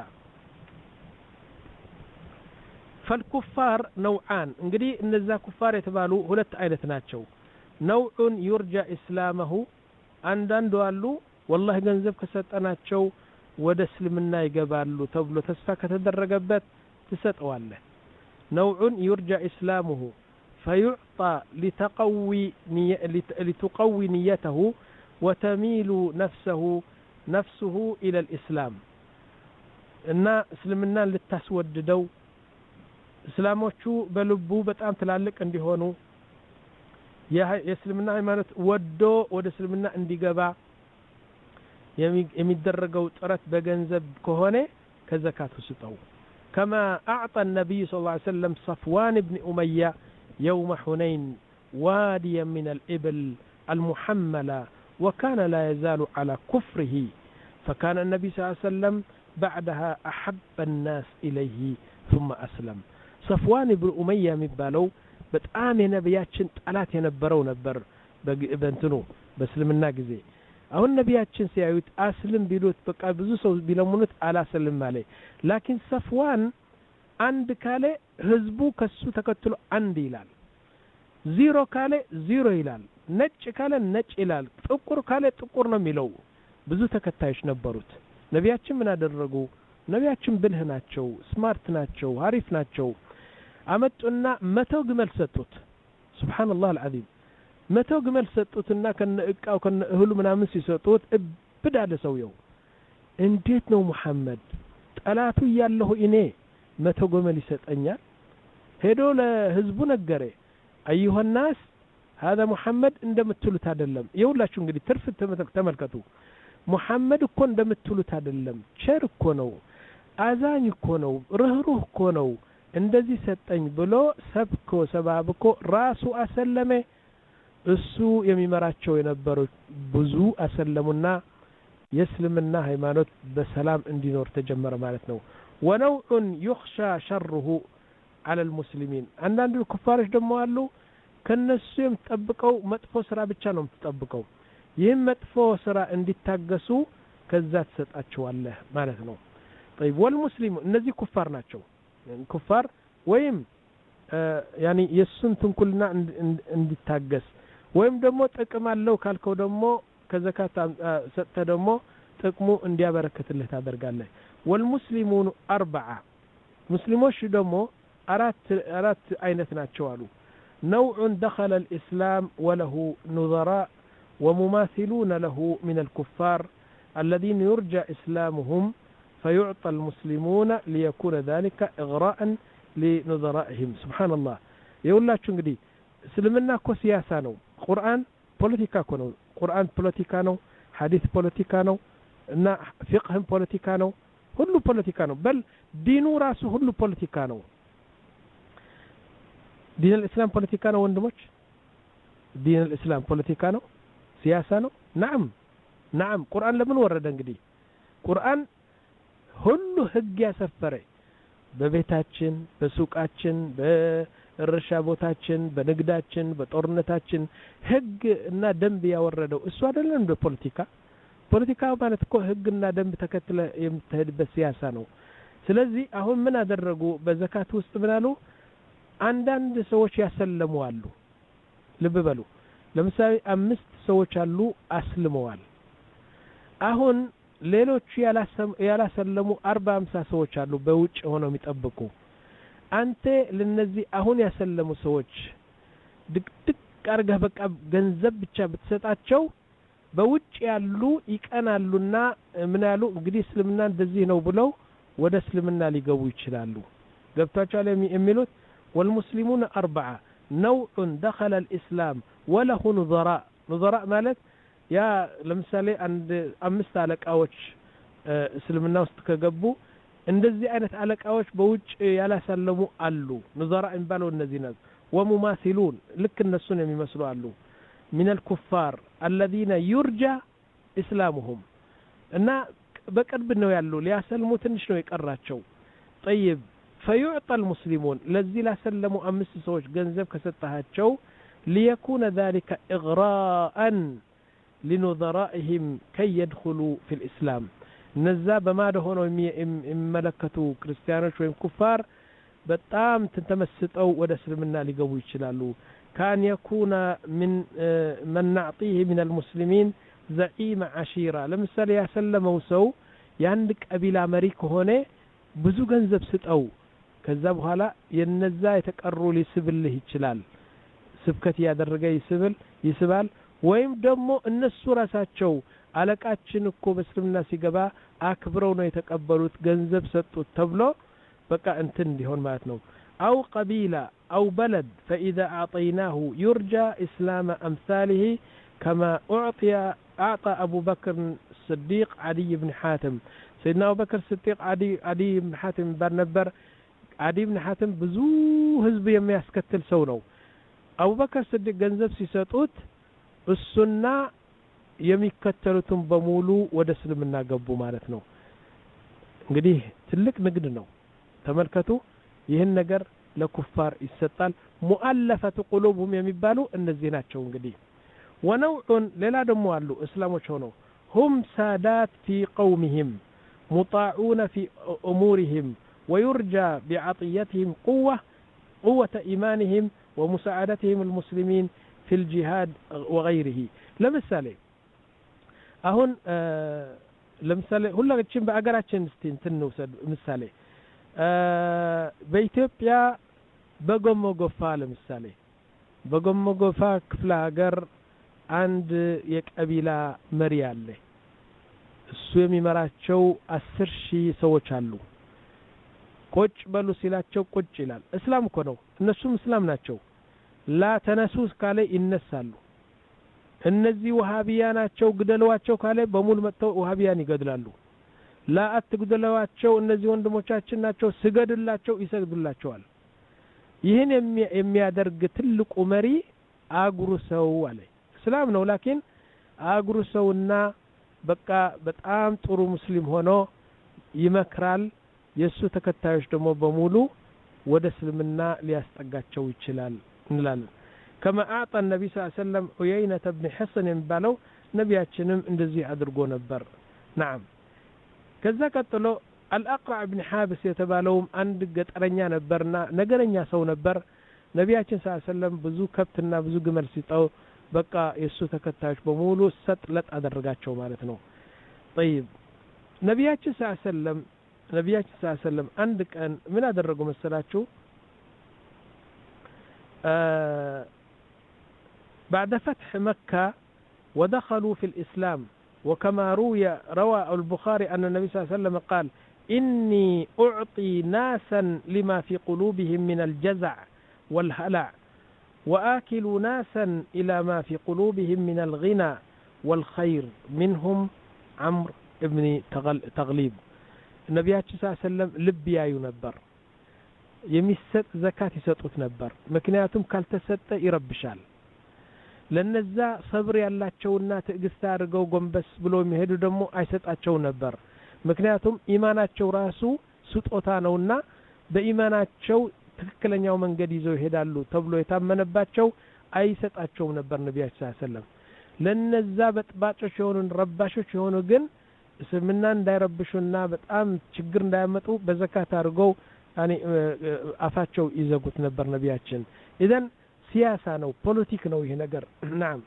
فالكفار نوعان እንግዲህ እነዛ ኩፋር የተባሉ ሁለት አይነት ናቸው نوع يرجى اسلامه አንዳንዱ አሉ والله ገንዘብ ከሰጠናቸው ወደ እስልምና ይገባሉ ተብሎ ተስፋ ከተደረገበት ተሰጠዋለህ نوع يرجى اسلامه فيعطى لتقوي لتقوي نيته وتميل نفسه نفسه الى الاسلام እና እስልምና ልታስወድደው እስላሞቹ በልቡ በጣም ትላልቅ እንዲሆኑ የእስልምና ሃይማኖት ወዶ ወደ እስልምና እንዲገባ የሚደረገው ጥረት በገንዘብ ከሆነ ከዘካቱ ስጠው كما اعطى النبي صلى الله عليه وسلم صفوان بن اميه يوم حنين واديا من الابل المحمله وكان لا يزال على كفره فكان النبي صلى الله عليه وسلم بعدها احب الناس اليه ثم اسلم صفوان بن اميه የሚባለው በጣም የነብያችን ጠላት የነበረው ነበር በእንትኑ በእስልምና ጊዜ አሁን ነብያችን ሲያዩት አስልም ቢሉት በቃ ብዙ ሰው ቢለሙኑት አላሰልም አለ ላኪን ሰፍዋን አንድ ካለ ህዝቡ ከሱ ተከትሎ አንድ ይላል ዜሮ ካለ ዜሮ ይላል ነጭ ካለ ነጭ ይላል ጥቁር ካለ ጥቁር ነው የሚለው ብዙ ተከታዮች ነበሩት ነብያችን ምን አደረጉ ነብያችን ብልህ ናቸው ስማርት ናቸው አሪፍ ናቸው አመጡና መቶ ግመል ሰጡት ሱብሃንአላህ አልዓዚም መቶ ግመል ሰጡትና ከነእቃው ከነእህሉ ምናምን ሲሰጡት እብዳለ ሰውየው እንዴት ነው መሐመድ ጠላቱ ያለው እኔ መቶ ግመል ይሰጠኛል ሄዶ ለህዝቡ ነገረ ايها الناس هذا محمد እንደምትሉት አይደለም ይውላችሁ እንግዲህ ትርፍ ተመልከቱ ሙሐመድ እኮ እንደምትሉት አይደለም ቸር እኮ ነው አዛኝ እኮ ነው ርህሩህ እኮ ነው እንደዚህ ሰጠኝ ብሎ ሰብኮ ሰባብኮ ራሱ አሰለመ እሱ የሚመራቸው የነበሩ ብዙ አሰለሙና የእስልምና ሃይማኖት በሰላም እንዲኖር ተጀመረ ማለት ነው ونوع يخشى شره على المسلمين አንዳንዱ ኩፋሮች ደግሞ አሉ ከነሱ የምትጠብቀው መጥፎ ስራ ብቻ ነው የምትጠብቀው ይህም መጥፎ ስራ እንዲታገሱ ከዛ ተሰጣቸዋለህ ማለት ነው طيب والمسلم እነዚህ ኩፋር ናቸው ኩፋር ወይም ያኒ የሱን ተንኩልና እንዲታገስ ወይም ደግሞ ጥቅም አለው ካልከው ደግሞ ከዘካት ሰጠ ደግሞ ጥቅሙ እንዲያበረከትልህ ታደርጋለህ والمسلمون اربعه مسلموች ደግሞ አራት አራት አይነት ናቸው አሉ نوع دخل الاسلام وله نظراء ومماثلون له من الكفار الذين يرجى اسلامهم فيعطى المسلمون ليكون ذلك اغراء لنظرائهم سبحان الله يقوللاችሁ እንግዲህ እስልምና እኮ ሲያሳ ነው ቁርአን ፖለቲካ እኮ ነው ቁርአን ፖለቲካ ነው ሐዲስ ፖለቲካ ነው እና ፍቅህም ፖለቲካ ነው ሁሉ ፖለቲካ ነው በል ዲኑ ራሱ ሁሉ ፖለቲካ ነው ዲን الاسلام ፖለቲካ ነው ወንድሞች ዲን الاسلام ፖለቲካ ነው ሲያሳ ነው نعم نعم ቁርአን ለምን ወረደ እንግዲህ ቁርአን ሁሉ ህግ ያሰፈረ በቤታችን በሱቃችን በእርሻ ቦታችን በንግዳችን በጦርነታችን ህግ እና ደንብ ያወረደው እሱ አይደለም በፖለቲካ ፖለቲካ ማለት እኮ ህግና ደንብ ተከትለ የምትሄድበት ሲያሳ ነው ስለዚህ አሁን ምን አደረጉ በዘካት ውስጥ ምናሉ አንዳንድ ሰዎች ያሰለሙ አሉ ልብ በሉ ለምሳሌ አምስት ሰዎች አሉ አስልመዋል አሁን ሌሎች ያላሰለሙ አርባ ሃምሳ ሰዎች አሉ በውጭ ሆነው የሚጠብቁ አንተ ለነዚህ አሁን ያሰለሙ ሰዎች ድቅድቅ አርገህ በቃ ገንዘብ ብቻ ብትሰጣቸው በውጭ ያሉ ይቀናሉና ምን ያሉ እንግዲህ እስልምና እንደዚህ ነው ብለው ወደ እስልምና ሊገቡ ይችላሉ ገብታችኋል የሚሉት والمسلمون اربعه نوع دخل الاسلام وله نظراء نظراء ማለት ያ ለምሳሌ አንድ አምስት አለቃዎች እስልምና ውስጥ ከገቡ እንደዚህ አይነት አለቃዎች በውጭ ያላሰለሙ አሉ ንዘራ እንባለው እነዚህ ነው ወሙማሲሉን ልክ እነሱን የሚመስሉ አሉ من الكفار الذين يرجى اسلامهم እና በቅርብ ነው ያሉ ሊያሰልሙ ትንሽ ነው የቀራቸው طيب فيعطى المسلمون ለዚህ ላሰለሙ አምስት ሰዎች ገንዘብ ከሰጣቸው ليكون ذلك اغراء لنظرائهم كي يدخلوا في الاسلام ነዛ በማደ ሆነው የሚመለከቱ ክርስቲያኖች ወይም ኩፋር በጣም ተተመስጠው ወደ እስልምና ሊገቡ ይችላሉ كان يكون من من نعطيه من المسلمين زعيم عشيرة ለምሳሌ ያሰለመው ሰው ያንድ ቀቢላ መሪ ከሆነ ብዙ ገንዘብ ስጠው ከዛ በኋላ የነዛ የተቀሩ ሊስብልህ ይችላል ስብከት ያደረገ ይስብል ይስባል ወይም ደግሞ እነሱ ራሳቸው አለቃችን እኮ በእስልምና ሲገባ አክብረው ነው የተቀበሉት ገንዘብ ሰጡት ተብሎ በቃ እንትን እንዲሆን ማለት ነው أو قبيلة أو بلد فإذا أعطيناه يرجى إسلام أمثاله كما أعطي أعطى أبو بكر الصديق عدي بن حاتم سيدنا أبو بكر الصديق عدي عدي بن حاتم برنبر عدي بن حاتم بزو حزب يمياس كتل سونو أبو بكر الصديق جنزب سيساتوت السنة የሚከተሉትን በሙሉ ወደ እስልምና ገቡ ማለት ነው እንግዲህ ትልቅ ንግድ ነው ተመልከቱ ይህን ነገር ለኩፋር ይሰጣል ሙአለፈቱ ቁሉብሁም የሚባሉ እነዚህ ናቸው እንግዲህ ወነውዑን ሌላ ደግሞ አሉ እስላሞች ሆነው هم سادات في قومهم مطاعون في أمورهم ويرجى بعطيتهم قوة قوة إيمانهم ومساعدتهم المسلمين في الجهاد وغيره ለምሳሌ አሁን ለምሳሌ ሁላችንም በአገራችን እስቲ እንትን እንውሰድ ምሳሌ በኢትዮጵያ በጎሞጎፋ ለምሳሌ በጎሞጎፋ ክፍለ ሀገር አንድ የቀቢላ መሪ አለ እሱ የሚመራቸው አስር ሺህ ሰዎች አሉ ቁጭ በሉ ሲላቸው ቁጭ ይላል እስላም እኮ ነው እነሱም እስላም ናቸው ላ ተነሱስ ካለ ይነሳሉ እነዚህ ወሃቢያ ናቸው ግደሏቸው ካለ በሙሉ መጥተው ወሃቢያን ይገድላሉ ላ አትግደሏቸው እነዚህ ወንድሞቻችን ናቸው ስገድላቸው ይሰግዱላቸዋል ይህን የሚያደርግ ትልቁ መሪ አጉሩሰው አለ እስላም ነው ላኪን አጉሩሰውና በቃ በጣም ጥሩ ሙስሊም ሆኖ ይመክራል የሱ ተከታዮች ደግሞ በሙሉ ወደ እስልምና ሊያስጠጋቸው ይችላል እንላለን كما أعطى النبي صلى الله عليه وسلم عيينة بن حصن بالو نبياتنا اندزي أدرقو نبر نعم كذا قتلو الأقرع بن حابس يتبالوهم عند قطرنيا نبرنا نقرنيا سو نبر نبياتنا صلى الله عليه وسلم بزو كبتنا بزو قمر سيطاو بقى يسو تكتاش بمولو ستلت أدرقاتشو مالتنو طيب نبياتنا صلى الله عليه وسلم نبياتنا صلى الله عليه وسلم عندك أن من أدرقو مسلاتشو آه بعد فتح مكة ودخلوا في الإسلام وكما روي روى البخاري أن النبي صلى الله عليه وسلم قال إني أعطي ناسا لما في قلوبهم من الجزع والهلع وآكل ناسا إلى ما في قلوبهم من الغنى والخير منهم عمرو بن تغليب النبي صلى الله عليه وسلم لبيا ينبر يمسط زكاة يسطوت نبر مكنياتهم ካልተሰጠ ይረብሻል ለነዛ ሰብር ያላቸውና ትዕግስት አድርገው ጎንበስ ብሎ የሚሄዱ ደግሞ አይሰጣቸው ነበር ምክንያቱም ኢማናቸው ራሱ ስጦታ ነውና በኢማናቸው ትክክለኛው መንገድ ይዘው ይሄዳሉ ተብሎ የታመነባቸው አይሰጣቸው ነበር ነብያችን ሰለላሁ ዐለይሂ ወሰለም ለነዛ በጥባጮች የሆኑ ረባሾች የሆኑ ግን እስልምና እንዳይረብሹና በጣም ችግር እንዳያመጡ በዘካት አድርገው ያኒ አፋቸው ይዘጉት ነበር ነብያችን ኢዘን ሲያሳ ነው ፖለቲክ ነው ይሄ ነገር نعم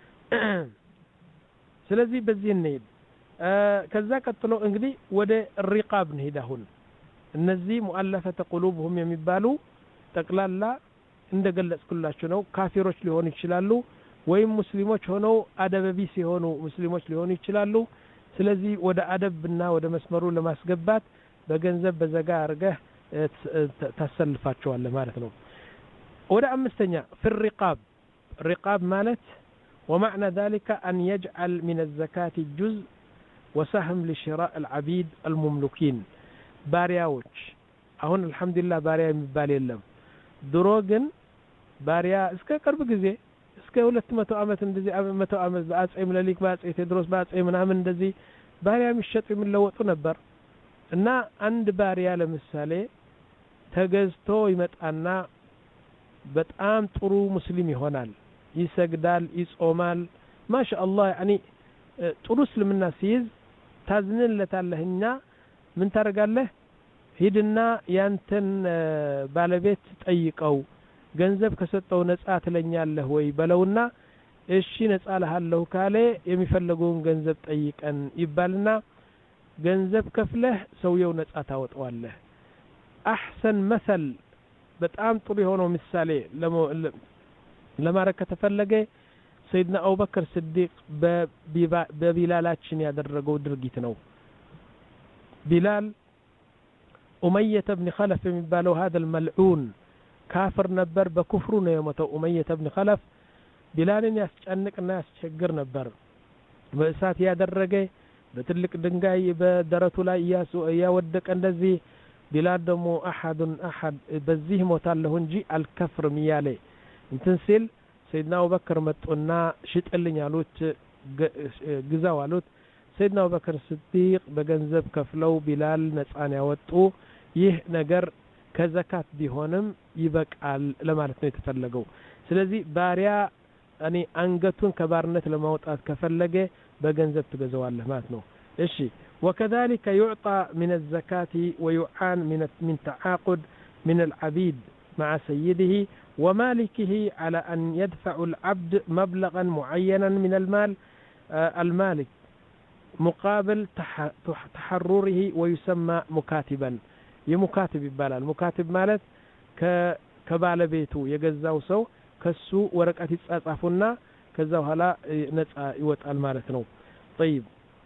ስለዚህ በዚህ ነው ከዛ ቀጥሎ እንግዲህ ወደ الرقاب እንሄዳሁን እነዚህ ሙአለፈተ ቁሉብሁም የሚባሉ ጠቅላላ እንደገለጽኩላችሁ ነው ካፊሮች ሊሆኑ ይችላሉ ወይም ሙስሊሞች ሆነው አደበቢስ የሆኑ ሙስሊሞች ሊሆኑ ይችላሉ ስለዚህ ወደ አደብና ወደ መስመሩ ለማስገባት በገንዘብ በዘጋ አርገህ ተሰልፋቸዋል ማለት ነው ወደ አምስተኛ في الرقاب الرقاب ማለት ومعنى ذلك أن يجعل من الزكاة جزء وسهم لشراء العبيد المملوكين بارياوش አሁን አልহামዱሊላህ ባሪያ የሚባል የለም ድሮ ግን ባሪያ እስከ ቅርብ ጊዜ እስከ ሁለት መቶ አመት እንደዚህ መቶ አመት በአጼ ምኒልክ በአጼ ቴዎድሮስ በአጼ ምናምን እንደዚህ ባሪያ የሚሸጡ የሚለወጡ ነበር እና አንድ ባሪያ ለምሳሌ ተገዝቶ ይመጣና በጣም ጥሩ ሙስሊም ይሆናል ይሰግዳል ይጾማል ማሻአላህ يعني ጥሩ እስልምና ሲይዝ ታዝንለታለህና ምን ታረጋለህ ሂድና ያንተን ባለቤት ጠይቀው ገንዘብ ከሰጠው ነፃ ትለኛለህ ወይ በለውና እሺ ነፃ ለሃለሁ ካለ የሚፈልገውን ገንዘብ ጠይቀን ይባልና ገንዘብ ከፍለህ ሰውየው ነፃ ታወጣዋለህ احسن مثل በጣም ጥሩ የሆነው ምሳሌ ለማረከ ተፈለገ سيدنا أبو بكر الصديق ببلالاتشن ያደረገው ድርጊት ነው بلال أمية بن خلف የሚባለው هذا الملعون كافر ነበር በኩፍሩ ነው የሞተው أمية بن خلف بلالን ያስጨንቅና ያስቸግር ነበር በእሳት ያደረገ በትልቅ ድንጋይ በደረቱ ላይ ያወደቀ እንደዚህ بلال ደግሞ أحد أحد በዚህ ሞታለሁ እንጂ አልከፍርም ያለ እንትን ሲል سيدنا أبو بكر متونا شتقلن ያሉት ግዛው አሉት سيدنا أبو بكر الصديق በገንዘብ ከፍለው بلال ነፃን ያወጡ ይህ ነገር ከዘካት ቢሆንም ይበቃል ለማለት ነው የተፈለገው ስለዚህ ባሪያ እኔ አንገቱን ከባርነት ለማውጣት ከፈለገ በገንዘብ ትገዛዋለህ ማለት ነው እሺ وكذلك يعطى من الزكاة ويعان من من تعاقد من العبيد مع سيده ومالكه على أن يدفع العبد مبلغا معينا من المال المالك مقابل تحرره ويسمى مكاتبا يمكاتب يبالال المكاتب مالت كبالبيتو يجزاو سو كسو ورقات يتصافونا كذاو هلا نصا يوطال مالت نو طيب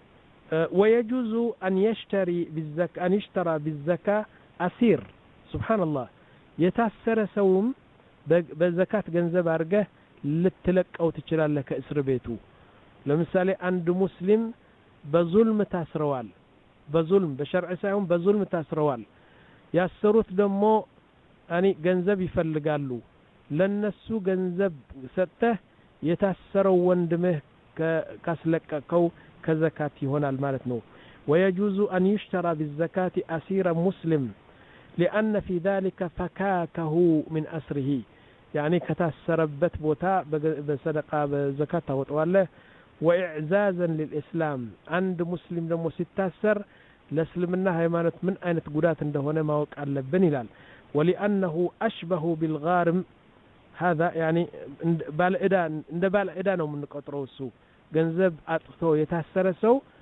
ويجوز أن يشتري بالزكاة أن يشترى بالزكاة أسير سبحان الله يتأثر سوم በዘካት ገንዘብ አርገህ ልትለቀው ትችላለህ ከእስር ቤቱ ለምሳሌ አንድ ሙስሊም በዙልም ታስረዋል በዙልም በሸርዕ ሳይሆን በዙልም ታስረዋል ያሰሩት ደግሞ አኒ ገንዘብ ይፈልጋሉ ለነሱ ገንዘብ ሰጥተህ የታሰረው ወንድምህ ካስለቀቀው ከዘካት ይሆናል ማለት ነው ويجوز أن يشترى بالزكاة أسير مسلم لأن في ذلك فكاكه من أسره يعني كتاسربت بوتا بصدقة بزكاة وطواله وإعزازا للإسلام عند مسلم لما ستاسر لسلمنا هيمانت من أين تقولات عنده هنا ما وقع لبنيلال ولأنه أشبه بالغارم هذا يعني بالإدان عند بالإدانه من قطره السوء جنزب أطفو يتاسر سو